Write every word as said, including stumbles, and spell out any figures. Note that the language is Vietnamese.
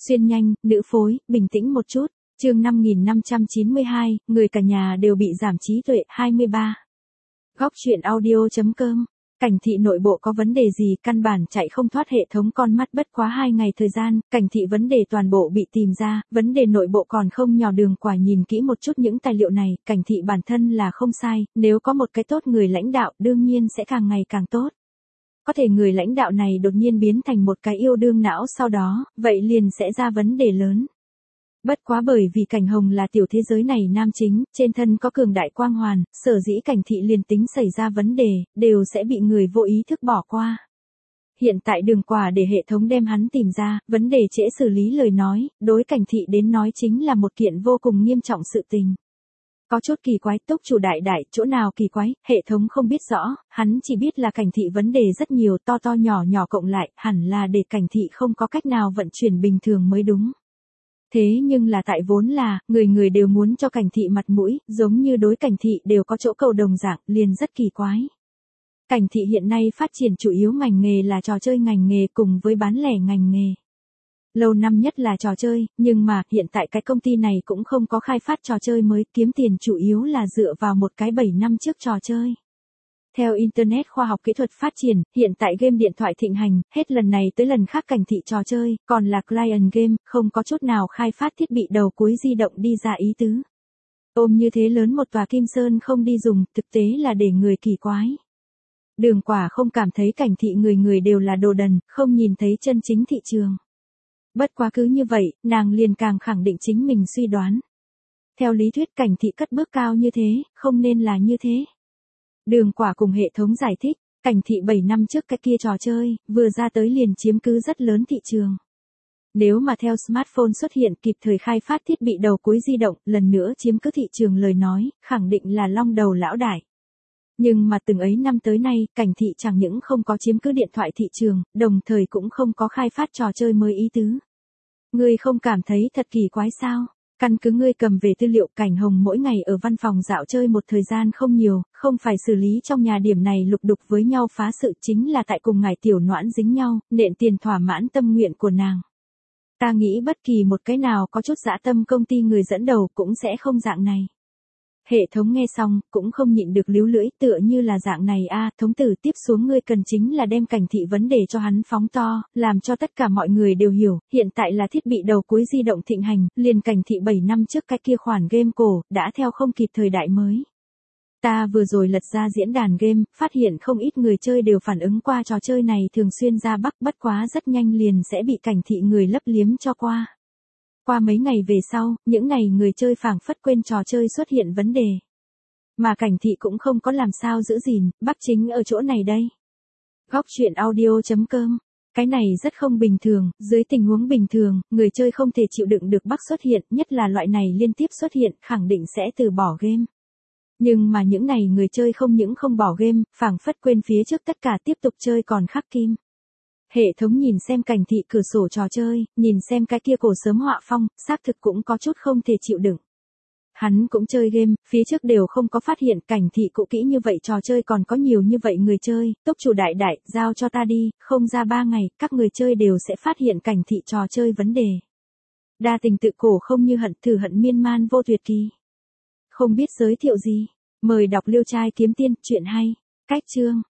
Xuyên nhanh, nữ phối, bình tĩnh một chút. Chương năm nghìn năm trăm chín mươi hai, người cả nhà đều bị giảm trí tuệ. hai mươi ba. Góc truyện audio chấm com. Cảnh thị nội bộ có vấn đề gì, căn bản chạy không thoát hệ thống con mắt. Bất quá hai ngày thời gian, cảnh thị vấn đề toàn bộ bị tìm ra, vấn đề nội bộ còn không nhỏ. Đường Quả nhìn kỹ một chút những tài liệu này, cảnh thị bản thân là không sai, nếu có một cái tốt người lãnh đạo, đương nhiên sẽ càng ngày càng tốt. Có thể người lãnh đạo này đột nhiên biến thành một cái yêu đương não sau đó, vậy liền sẽ ra vấn đề lớn. Bất quá bởi vì Cảnh Hồng là tiểu thế giới này nam chính, trên thân có cường đại quang hoàn, sở dĩ cảnh thị liền tính xảy ra vấn đề, đều sẽ bị người vô ý thức bỏ qua. Hiện tại Đường Quả để hệ thống đem hắn tìm ra, vấn đề trễ xử lý lời nói, đối cảnh thị đến nói chính là một kiện vô cùng nghiêm trọng sự tình. Có chút kỳ quái, túc chủ đại đại, chỗ nào kỳ quái, hệ thống không biết rõ, hắn chỉ biết là cảnh thị vấn đề rất nhiều, to to nhỏ nhỏ cộng lại, hẳn là để cảnh thị không có cách nào vận chuyển bình thường mới đúng. Thế nhưng là tại vốn là, người người đều muốn cho cảnh thị mặt mũi, giống như đối cảnh thị đều có chỗ cầu đồng dạng, liền rất kỳ quái. Cảnh thị hiện nay phát triển chủ yếu ngành nghề là trò chơi ngành nghề cùng với bán lẻ ngành nghề. Lâu năm nhất là trò chơi, nhưng mà hiện tại cái công ty này cũng không có khai phát trò chơi mới, kiếm tiền chủ yếu là dựa vào một cái bảy năm trước trò chơi. Theo Internet khoa học kỹ thuật phát triển, hiện tại game điện thoại thịnh hành, hết lần này tới lần khác cảnh thị trò chơi, còn là client game, không có chút nào khai phát thiết bị đầu cuối di động đi ra ý tứ. Ôm như thế lớn một tòa Kim Sơn không đi dùng, thực tế là để người kỳ quái. Đường Quả không cảm thấy cảnh thị người người đều là đồ đần, không nhìn thấy chân chính thị trường. Bất quá cứ như vậy, nàng liền càng khẳng định chính mình suy đoán. Theo lý thuyết cảnh thị cất bước cao như thế, không nên là như thế. Đường Quả cùng hệ thống giải thích, cảnh thị bảy năm trước cái kia trò chơi, vừa ra tới liền chiếm cứ rất lớn thị trường. Nếu mà theo smartphone xuất hiện kịp thời khai phát thiết bị đầu cuối di động, lần nữa chiếm cứ thị trường lời nói, khẳng định là long đầu lão đại. Nhưng mà từng ấy năm tới nay, cảnh thị chẳng những không có chiếm cứ điện thoại thị trường, đồng thời cũng không có khai phát trò chơi mới ý tứ. Ngươi không cảm thấy thật kỳ quái sao? Căn cứ ngươi cầm về tư liệu, Cảnh Hồng mỗi ngày ở văn phòng dạo chơi một thời gian không nhiều, không phải xử lý trong nhà điểm này lục đục với nhau phá sự, chính là tại cùng ngài tiểu noãn dính nhau, nện tiền thỏa mãn tâm nguyện của nàng. Ta nghĩ bất kỳ một cái nào có chút dã tâm công ty người dẫn đầu cũng sẽ không dạng này. Hệ thống nghe xong, cũng không nhịn được líu lưỡi, tựa như là dạng này a, à, thống tử tiếp xuống ngươi cần chính là đem cảnh thị vấn đề cho hắn phóng to, làm cho tất cả mọi người đều hiểu, hiện tại là thiết bị đầu cuối di động thịnh hành, liền cảnh thị bảy năm trước cái kia khoản game cổ, đã theo không kịp thời đại mới. Ta vừa rồi lật ra diễn đàn game, phát hiện không ít người chơi đều phản ứng qua trò chơi này thường xuyên ra Bắc, bất quá rất nhanh liền sẽ bị cảnh thị người lấp liếm cho qua. Qua mấy ngày về sau, những ngày người chơi phảng phất quên trò chơi xuất hiện vấn đề. Mà cảnh thị cũng không có làm sao giữ gìn, Bắc chính ở chỗ này đây. Góc truyện audio chấm com. Cái này rất không bình thường, dưới tình huống bình thường, người chơi không thể chịu đựng được Bắc xuất hiện, nhất là loại này liên tiếp xuất hiện, khẳng định sẽ từ bỏ game. Nhưng mà những ngày người chơi không những không bỏ game, phảng phất quên phía trước tất cả tiếp tục chơi còn khắc kim. Hệ thống nhìn xem cảnh thị cửa sổ trò chơi, nhìn xem cái kia cổ sớm họa phong, xác thực cũng có chút không thể chịu đựng. Hắn cũng chơi game, phía trước đều không có phát hiện cảnh thị cũ kỹ như vậy, trò chơi còn có nhiều như vậy người chơi, túc chủ đại đại, giao cho ta đi, không ra ba ngày, các người chơi đều sẽ phát hiện cảnh thị trò chơi vấn đề. Đa tình tự cổ không như hận, thử hận miên man vô tuyệt kỳ. Không biết giới thiệu gì, mời đọc Liêu Trai Kiếm Tiên, chuyện hay, cách chương.